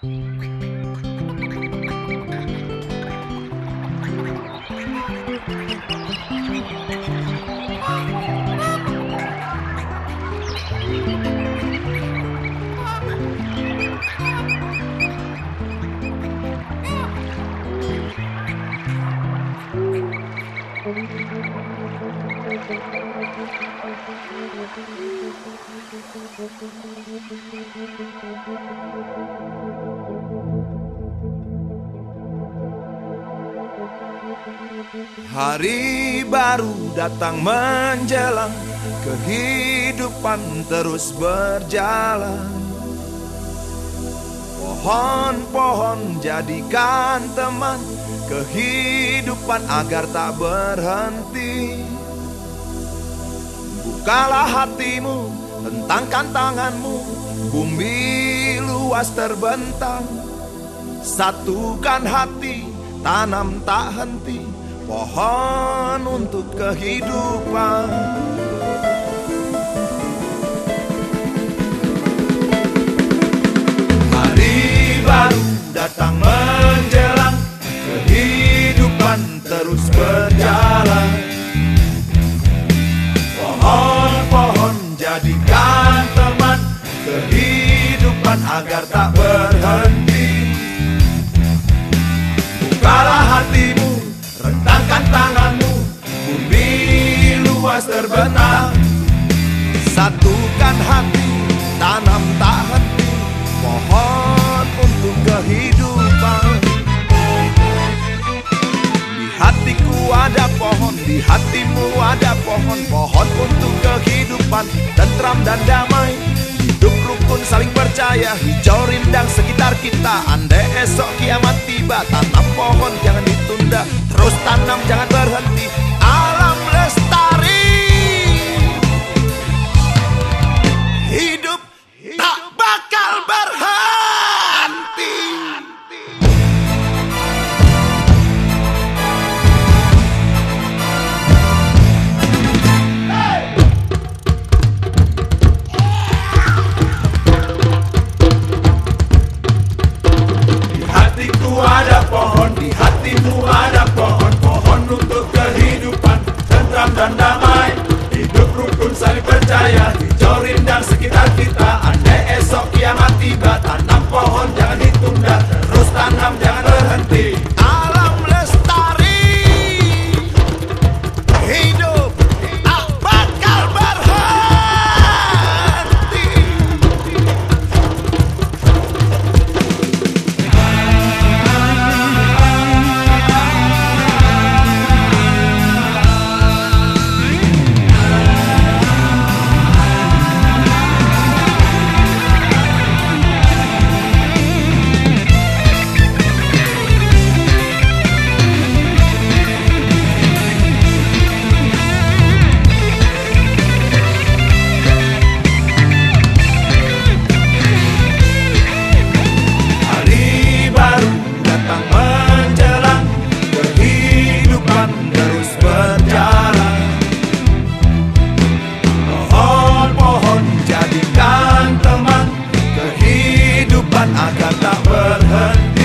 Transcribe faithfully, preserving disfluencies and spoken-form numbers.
Hari baru datang menjelang, kehidupan terus berjalan. Pohon-pohon jadikan teman, kehidupan agar tak berhenti. Bukalah hatimu, hentangkan tanganmu, bumi luas terbentang. Satukan hati, tanam tak henti, pohon untuk kehidupan. Hari baru datang menjelang, kehidupan terus berjalan. Pohon-pohon jadikan teman, kehidupan agar tak berhenti. Bukalah hatimu, rentangkan tanganmu, bumi luas terbentang. Satukan hati, tanam tak henti, pohon untuk kehidupan. Di hatiku ada pohon, di hatimu ada pohon, pohon untuk kehidupan, tentram dan damai. Hidup rukun saling percaya, hijau rindang sekitar kita. Andai esok kiamat tiba, tanam pohon jangan ditunda, terus tanam jangan berhenti. Alam lestari, hidup tak bakal berhenti. Ada pohon, di hatimu ada pohon, pohon untuk kehidupan, tentram dan damai. Hidup rukun saling percaya, hijau rindang sekitar kita. Andai esok kiamat tiba, tanam pohon jangan ditunda, terus tanam jangan berhenti. Alam lestari, hidup tak bakal berhenti. Agar tak berhenti.